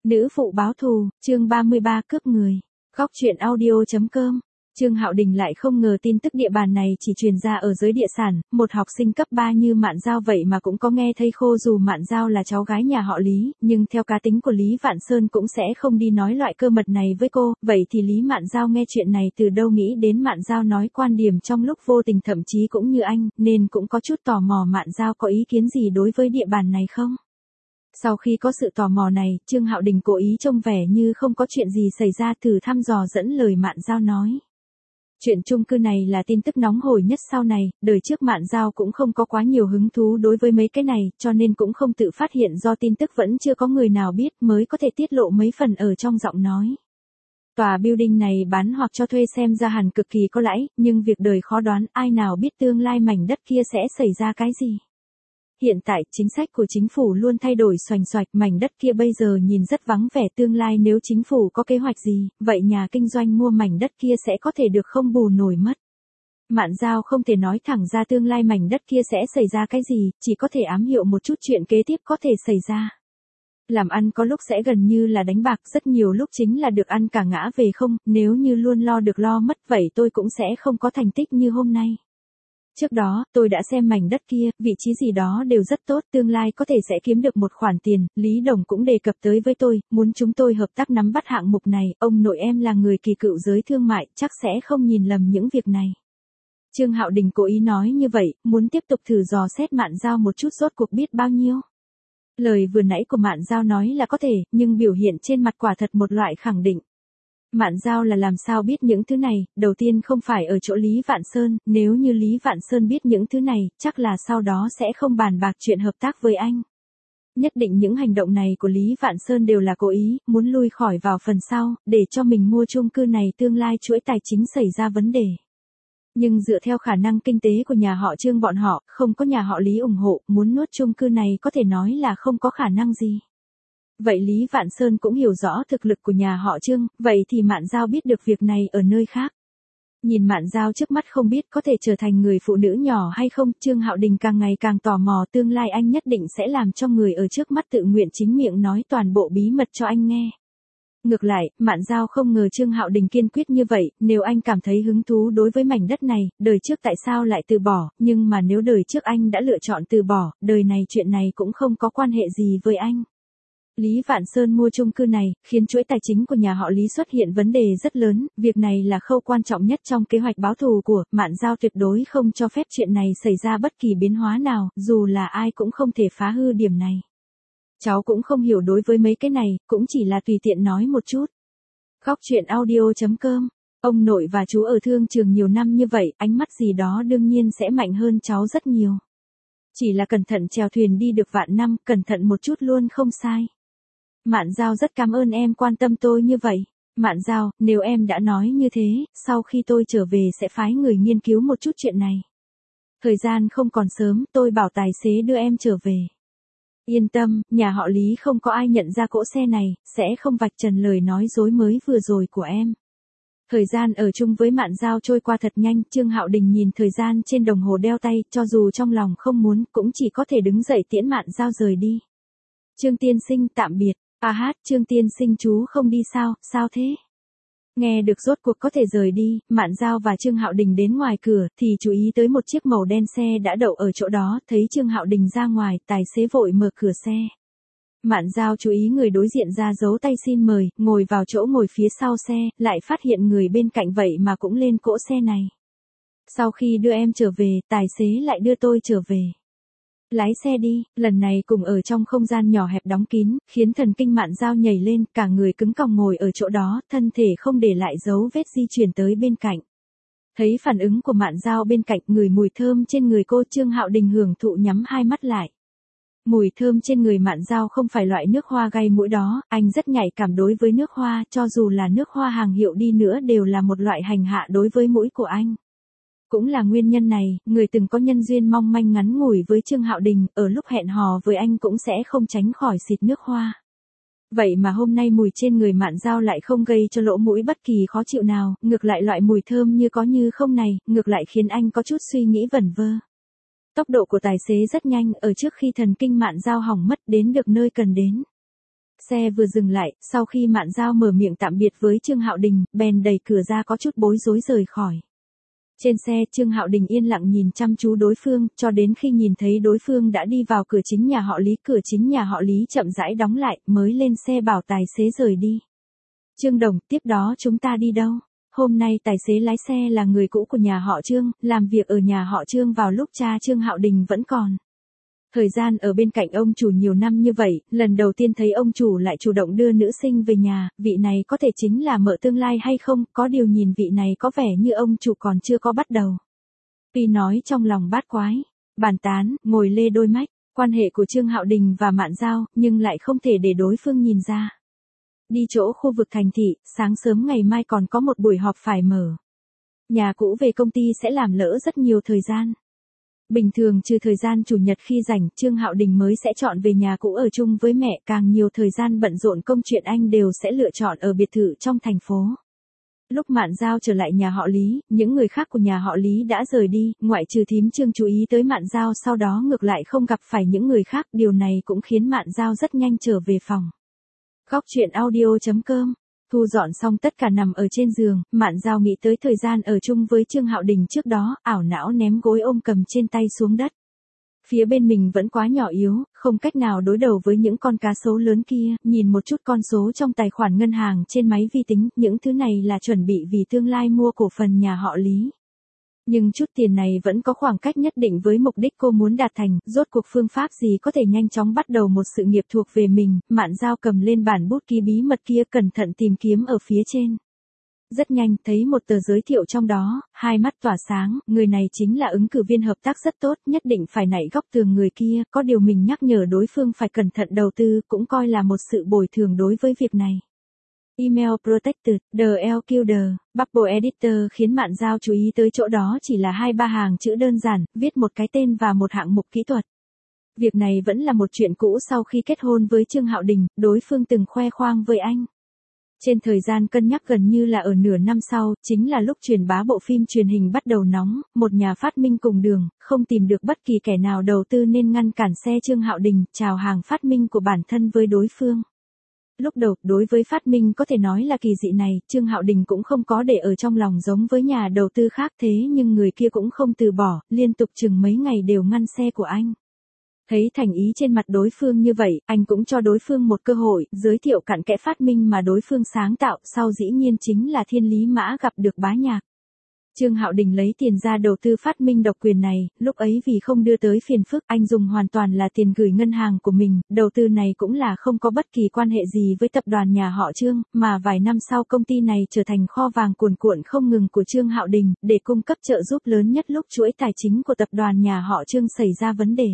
Nữ phụ báo thù, chương 33 cướp người. Góc truyện audio.com. Trương Hạo Đình lại không ngờ tin tức địa bàn này chỉ truyền ra ở giới địa sản, một học sinh cấp 3 như Mạn Giao vậy mà cũng có nghe thấy khô. Dù Mạn Giao là cháu gái nhà họ Lý, nhưng theo cá tính của Lý Vạn Sơn cũng sẽ không đi nói loại cơ mật này với cô. Vậy thì Lý Mạn Giao nghe chuyện này từ đâu, nghĩ đến Mạn Giao nói quan điểm trong lúc vô tình thậm chí cũng như anh, nên cũng có chút tò mò Mạn Giao có ý kiến gì đối với địa bàn này không. Sau khi có sự tò mò này, Trương Hạo Đình cố ý trông vẻ như không có chuyện gì xảy ra, thử thăm dò dẫn lời Mạn Giao nói. Chuyện chung cư này là tin tức nóng hổi nhất sau này, đời trước Mạn Giao cũng không có quá nhiều hứng thú đối với mấy cái này, cho nên cũng không tự phát hiện, do tin tức vẫn chưa có người nào biết mới có thể tiết lộ mấy phần ở trong giọng nói. Tòa building này bán hoặc cho thuê xem ra hẳn cực kỳ có lãi, nhưng việc đời khó đoán, ai nào biết tương lai mảnh đất kia sẽ xảy ra cái gì. Hiện tại, chính sách của chính phủ luôn thay đổi xoành xoạch, mảnh đất kia bây giờ nhìn rất vắng vẻ, tương lai nếu chính phủ có kế hoạch gì, vậy nhà kinh doanh mua mảnh đất kia sẽ có thể được không bù nổi mất. Mạn Giao không thể nói thẳng ra tương lai mảnh đất kia sẽ xảy ra cái gì, chỉ có thể ám hiệu một chút chuyện kế tiếp có thể xảy ra. Làm ăn có lúc sẽ gần như là đánh bạc, rất nhiều lúc chính là được ăn cả ngã về không, nếu như luôn lo được lo mất vậy tôi cũng sẽ không có thành tích như hôm nay. Trước đó, tôi đã xem mảnh đất kia, vị trí gì đó đều rất tốt, tương lai có thể sẽ kiếm được một khoản tiền. Lý Đồng cũng đề cập tới với tôi, muốn chúng tôi hợp tác nắm bắt hạng mục này, ông nội em là người kỳ cựu giới thương mại, chắc sẽ không nhìn lầm những việc này. Trương Hạo Đình cố ý nói như vậy, muốn tiếp tục thử dò xét Mạn Giao một chút rốt cuộc biết bao nhiêu. Lời vừa nãy của Mạn Giao nói là có thể, nhưng biểu hiện trên mặt quả thật một loại khẳng định. Mạn Giao là làm sao biết những thứ này, đầu tiên không phải ở chỗ Lý Vạn Sơn, nếu như Lý Vạn Sơn biết những thứ này, chắc là sau đó sẽ không bàn bạc chuyện hợp tác với anh. Nhất định những hành động này của Lý Vạn Sơn đều là cố ý, muốn lui khỏi vào phần sau, để cho mình mua chung cư này tương lai chuỗi tài chính xảy ra vấn đề. Nhưng dựa theo khả năng kinh tế của nhà họ Trương bọn họ, không có nhà họ Lý ủng hộ, muốn nuốt chung cư này có thể nói là không có khả năng gì. Vậy Lý Vạn Sơn cũng hiểu rõ thực lực của nhà họ Trương, vậy thì Mạn Giao biết được việc này ở nơi khác. Nhìn Mạn Giao trước mắt không biết có thể trở thành người phụ nữ nhỏ hay không, Trương Hạo Đình càng ngày càng tò mò, tương lai anh nhất định sẽ làm cho người ở trước mắt tự nguyện chính miệng nói toàn bộ bí mật cho anh nghe. Ngược lại, Mạn Giao không ngờ Trương Hạo Đình kiên quyết như vậy, nếu anh cảm thấy hứng thú đối với mảnh đất này, đời trước tại sao lại từ bỏ, nhưng mà nếu đời trước anh đã lựa chọn từ bỏ, đời này chuyện này cũng không có quan hệ gì với anh. Lý Vạn Sơn mua chung cư này, khiến chuỗi tài chính của nhà họ Lý xuất hiện vấn đề rất lớn, việc này là khâu quan trọng nhất trong kế hoạch báo thù của Mạn Giao, tuyệt đối không cho phép chuyện này xảy ra bất kỳ biến hóa nào, dù là ai cũng không thể phá hư điểm này. Cháu cũng không hiểu đối với mấy cái này, cũng chỉ là tùy tiện nói một chút. Góc truyện audio.com. Ông nội và chú ở thương trường nhiều năm như vậy, ánh mắt gì đó đương nhiên sẽ mạnh hơn cháu rất nhiều. Chỉ là cẩn thận chèo thuyền đi được vạn năm, cẩn thận một chút luôn không sai. Mạn Giao rất cảm ơn em quan tâm tôi như vậy. Mạn Giao, nếu em đã nói như thế, sau khi tôi trở về sẽ phái người nghiên cứu một chút chuyện này. Thời gian không còn sớm, tôi bảo tài xế đưa em trở về. Yên tâm, nhà họ Lý không có ai nhận ra cỗ xe này, sẽ không vạch trần lời nói dối mới vừa rồi của em. Thời gian ở chung với Mạn Giao trôi qua thật nhanh, Trương Hạo Đình nhìn thời gian trên đồng hồ đeo tay, cho dù trong lòng không muốn, cũng chỉ có thể đứng dậy tiễn Mạn Giao rời đi. Trương tiên sinh tạm biệt. Trương tiên sinh chú không đi sao, sao thế? Nghe được rốt cuộc có thể rời đi, Mạn Giao và Trương Hạo Đình đến ngoài cửa, thì chú ý tới một chiếc màu đen xe đã đậu ở chỗ đó, thấy Trương Hạo Đình ra ngoài, tài xế vội mở cửa xe. Mạn Giao chú ý người đối diện ra giấu tay xin mời, ngồi vào chỗ ngồi phía sau xe, lại phát hiện người bên cạnh vậy mà cũng lên cỗ xe này. Sau khi đưa em trở về, tài xế lại đưa tôi trở về. Lái xe đi, lần này cùng ở trong không gian nhỏ hẹp đóng kín, khiến thần kinh Mạn Giao nhảy lên, cả người cứng còng ngồi ở chỗ đó, thân thể không để lại dấu vết di chuyển tới bên cạnh. Thấy phản ứng của Mạn Giao bên cạnh, ngửi mùi thơm trên người cô, Trương Hạo Đình hưởng thụ nhắm hai mắt lại. Mùi thơm trên người Mạn Giao không phải loại nước hoa gây mũi đó, anh rất nhạy cảm đối với nước hoa, cho dù là nước hoa hàng hiệu đi nữa đều là một loại hành hạ đối với mũi của anh. Cũng là nguyên nhân này, người từng có nhân duyên mong manh ngắn ngủi với Trương Hạo Đình, ở lúc hẹn hò với anh cũng sẽ không tránh khỏi xịt nước hoa. Vậy mà hôm nay mùi trên người Mạn Giao lại không gây cho lỗ mũi bất kỳ khó chịu nào, ngược lại loại mùi thơm như có như không này, ngược lại khiến anh có chút suy nghĩ vẩn vơ. Tốc độ của tài xế rất nhanh, ở trước khi thần kinh Mạn Giao hỏng mất đến được nơi cần đến. Xe vừa dừng lại, sau khi Mạn Dao mở miệng tạm biệt với Trương Hạo Đình, bèn đẩy cửa ra có chút bối rối rời khỏi. Trên xe, Trương Hạo Đình yên lặng nhìn chăm chú đối phương, cho đến khi nhìn thấy đối phương đã đi vào cửa chính nhà họ Lý, cửa chính nhà họ Lý chậm rãi đóng lại, mới lên xe bảo tài xế rời đi. Trương Đồng, tiếp đó chúng ta đi đâu? Hôm nay tài xế lái xe là người cũ của nhà họ Trương, làm việc ở nhà họ Trương vào lúc cha Trương Hạo Đình vẫn còn. Thời gian ở bên cạnh ông chủ nhiều năm như vậy, lần đầu tiên thấy ông chủ lại chủ động đưa nữ sinh về nhà, vị này có thể chính là mợ tương lai hay không, có điều nhìn vị này có vẻ như ông chủ còn chưa có bắt đầu. Tuy nói trong lòng bát quái, bàn tán, ngồi lê đôi mách, quan hệ của Trương Hạo Đình và Mạn Dao, nhưng lại không thể để đối phương nhìn ra. Đi chỗ khu vực thành thị, sáng sớm ngày mai còn có một buổi họp phải mở. Nhà cũ về công ty sẽ làm lỡ rất nhiều thời gian. Bình thường trừ thời gian chủ nhật khi rảnh, Trương Hạo Đình mới sẽ chọn về nhà cũ ở chung với mẹ, càng nhiều thời gian bận rộn công chuyện anh đều sẽ lựa chọn ở biệt thự trong thành phố. Lúc Mạn Dao trở lại nhà họ Lý, những người khác của nhà họ Lý đã rời đi, ngoại trừ thím Trương chú ý tới Mạn Dao, sau đó ngược lại không gặp phải những người khác, điều này cũng khiến Mạn Dao rất nhanh trở về phòng. Góc truyện audio.com. Thu dọn xong tất cả nằm ở trên giường, Mạn Dao nghĩ tới thời gian ở chung với Trương Hạo Đình trước đó, ảo não ném gối ôm cầm trên tay xuống đất. Phía bên mình vẫn quá nhỏ yếu, không cách nào đối đầu với những con cá sấu lớn kia, nhìn một chút con số trong tài khoản ngân hàng trên máy vi tính, những thứ này là chuẩn bị vì tương lai mua cổ phần nhà họ Lý. Nhưng chút tiền này vẫn có khoảng cách nhất định với mục đích cô muốn đạt thành, rốt cuộc phương pháp gì có thể nhanh chóng bắt đầu một sự nghiệp thuộc về mình, Mạn Dao cầm lên bản bút ký bí mật kia cẩn thận tìm kiếm ở phía trên. Rất nhanh, thấy một tờ giới thiệu trong đó, hai mắt tỏa sáng, người này chính là ứng cử viên hợp tác rất tốt, nhất định phải nảy góc tường người kia, có điều mình nhắc nhở đối phương phải cẩn thận đầu tư, cũng coi là một sự bồi thường đối với việc này. Email Protected, The LQD, Bubble Editor khiến Mạn Dao chú ý tới chỗ đó chỉ là 2-3 hàng chữ đơn giản, viết một cái tên và một hạng mục kỹ thuật. Việc này vẫn là một chuyện cũ sau khi kết hôn với Trương Hạo Đình, đối phương từng khoe khoang với anh. Trên thời gian cân nhắc gần như là ở nửa năm sau, chính là lúc truyền bá bộ phim truyền hình bắt đầu nóng, một nhà phát minh cùng đường, không tìm được bất kỳ kẻ nào đầu tư nên ngăn cản xe Trương Hạo Đình, chào hàng phát minh của bản thân với đối phương. Lúc đầu, đối với phát minh có thể nói là kỳ dị này, Trương Hạo Đình cũng không có để ở trong lòng giống với nhà đầu tư khác thế nhưng người kia cũng không từ bỏ, liên tục chừng mấy ngày đều ngăn xe của anh. Thấy thành ý trên mặt đối phương như vậy, anh cũng cho đối phương một cơ hội, giới thiệu cặn kẽ phát minh mà đối phương sáng tạo, sau dĩ nhiên chính là Thiên Lý Mã gặp được Bá Nhạc. Trương Hạo Đình lấy tiền ra đầu tư phát minh độc quyền này, lúc ấy vì không đưa tới phiền phức, anh dùng hoàn toàn là tiền gửi ngân hàng của mình, đầu tư này cũng là không có bất kỳ quan hệ gì với tập đoàn nhà họ Trương, mà vài năm sau công ty này trở thành kho vàng cuồn cuộn không ngừng của Trương Hạo Đình, để cung cấp trợ giúp lớn nhất lúc chuỗi tài chính của tập đoàn nhà họ Trương xảy ra vấn đề.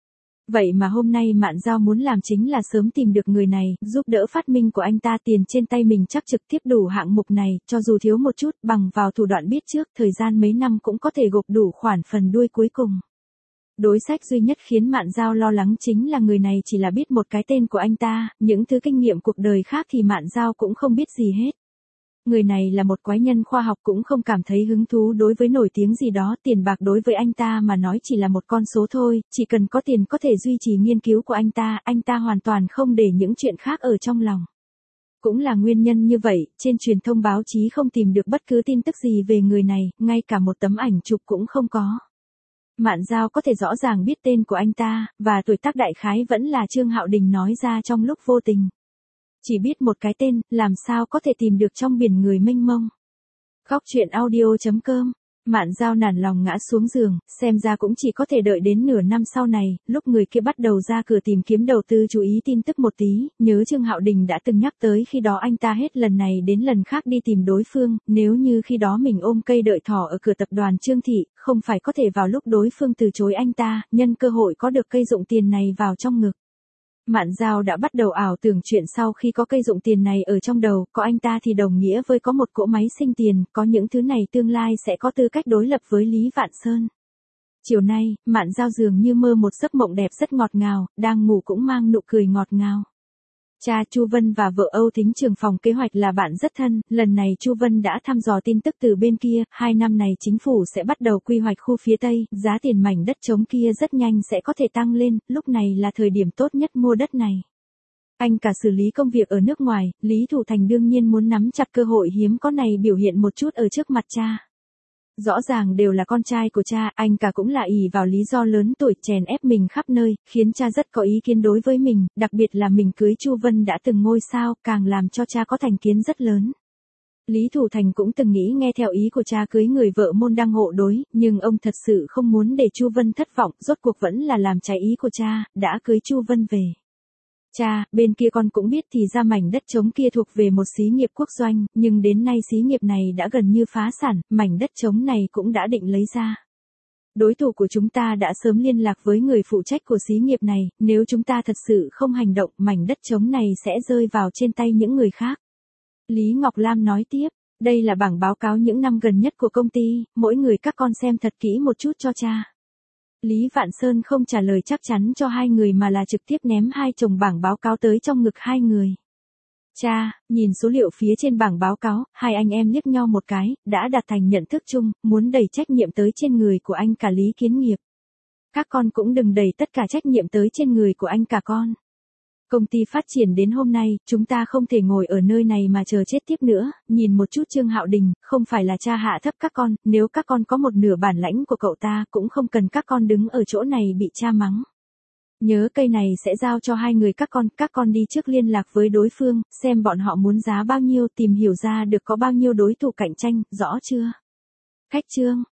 Vậy mà hôm nay Mạn Dao muốn làm chính là sớm tìm được người này, giúp đỡ phát minh của anh ta, tiền trên tay mình chắc trực tiếp đủ hạng mục này, cho dù thiếu một chút, bằng vào thủ đoạn biết trước, thời gian mấy năm cũng có thể gộp đủ khoản phần đuôi cuối cùng. Đối sách duy nhất khiến Mạn Dao lo lắng chính là người này chỉ là biết một cái tên của anh ta, những thứ kinh nghiệm cuộc đời khác thì Mạn Dao cũng không biết gì hết. Người này là một quái nhân khoa học cũng không cảm thấy hứng thú đối với nổi tiếng gì đó, tiền bạc đối với anh ta mà nói chỉ là một con số thôi, chỉ cần có tiền có thể duy trì nghiên cứu của anh ta hoàn toàn không để những chuyện khác ở trong lòng. Cũng là nguyên nhân như vậy, trên truyền thông báo chí không tìm được bất cứ tin tức gì về người này, ngay cả một tấm ảnh chụp cũng không có. Mạn Dao có thể rõ ràng biết tên của anh ta, và tuổi tác đại khái vẫn là Trương Hạo Đình nói ra trong lúc vô tình. Chỉ biết một cái tên, làm sao có thể tìm được trong biển người mênh mông. Góc truyện audio.com. Mạn Dao nản lòng ngã xuống giường, xem ra cũng chỉ có thể đợi đến nửa năm sau này, lúc người kia bắt đầu ra cửa tìm kiếm đầu tư chú ý tin tức một tí, nhớ Trương Hạo Đình đã từng nhắc tới khi đó anh ta hết lần này đến lần khác đi tìm đối phương, nếu như khi đó mình ôm cây đợi thỏ ở cửa tập đoàn Trương Thị, không phải có thể vào lúc đối phương từ chối anh ta, nhân cơ hội có được cây dụng tiền này vào trong ngực. Mạn Dao đã bắt đầu ảo tưởng chuyện sau khi có cây dụng tiền này ở trong đầu, có anh ta thì đồng nghĩa với có một cỗ máy sinh tiền, có những thứ này tương lai sẽ có tư cách đối lập với Lý Vạn Sơn. Chiều nay, Mạn Dao dường như mơ một giấc mộng đẹp rất ngọt ngào, đang ngủ cũng mang nụ cười ngọt ngào. Cha Chu Vân và vợ Âu Thính trưởng phòng kế hoạch là bạn rất thân, lần này Chu Vân đã thăm dò tin tức từ bên kia, 2 năm này chính phủ sẽ bắt đầu quy hoạch khu phía Tây, giá tiền mảnh đất trống kia rất nhanh sẽ có thể tăng lên, lúc này là thời điểm tốt nhất mua đất này. Anh cả xử lý công việc ở nước ngoài, Lý Thủ Thành đương nhiên muốn nắm chặt cơ hội hiếm có này biểu hiện một chút ở trước mặt cha. Rõ ràng đều là con trai của cha, anh cả cũng là ỷ vào lý do lớn tuổi chèn ép mình khắp nơi, khiến cha rất có ý kiến đối với mình, đặc biệt là mình cưới Chu Vân đã từng ngôi sao, càng làm cho cha có thành kiến rất lớn. Lý Thủ Thành cũng từng nghĩ nghe theo ý của cha cưới người vợ môn đăng hộ đối, nhưng ông thật sự không muốn để Chu Vân thất vọng, rốt cuộc vẫn là làm trái ý của cha, đã cưới Chu Vân về. Cha, bên kia con cũng biết thì ra mảnh đất trống kia thuộc về một xí nghiệp quốc doanh, nhưng đến nay xí nghiệp này đã gần như phá sản, mảnh đất trống này cũng đã định lấy ra. Đối thủ của chúng ta đã sớm liên lạc với người phụ trách của xí nghiệp này, nếu chúng ta thật sự không hành động, mảnh đất trống này sẽ rơi vào trên tay những người khác. Lý Ngọc Lam nói tiếp, đây là bảng báo cáo những năm gần nhất của công ty, mỗi người các con xem thật kỹ một chút cho cha. Lý Vạn Sơn không trả lời chắc chắn cho hai người mà là trực tiếp ném hai chồng bảng báo cáo tới trong ngực hai người. Cha, nhìn số liệu phía trên bảng báo cáo, hai anh em liếc nhau một cái, đã đạt thành nhận thức chung, muốn đẩy trách nhiệm tới trên người của anh cả Lý Kiến Nghiệp. Các con cũng đừng đẩy tất cả trách nhiệm tới trên người của anh cả con. Công ty phát triển đến hôm nay, chúng ta không thể ngồi ở nơi này mà chờ chết tiếp nữa, nhìn một chút Trương Hạo Đình, không phải là cha hạ thấp các con, nếu các con có một nửa bản lãnh của cậu ta cũng không cần các con đứng ở chỗ này bị cha mắng. Nhớ cây này sẽ giao cho hai người các con đi trước liên lạc với đối phương, xem bọn họ muốn giá bao nhiêu, tìm hiểu ra được có bao nhiêu đối thủ cạnh tranh, rõ chưa? Khách Trương.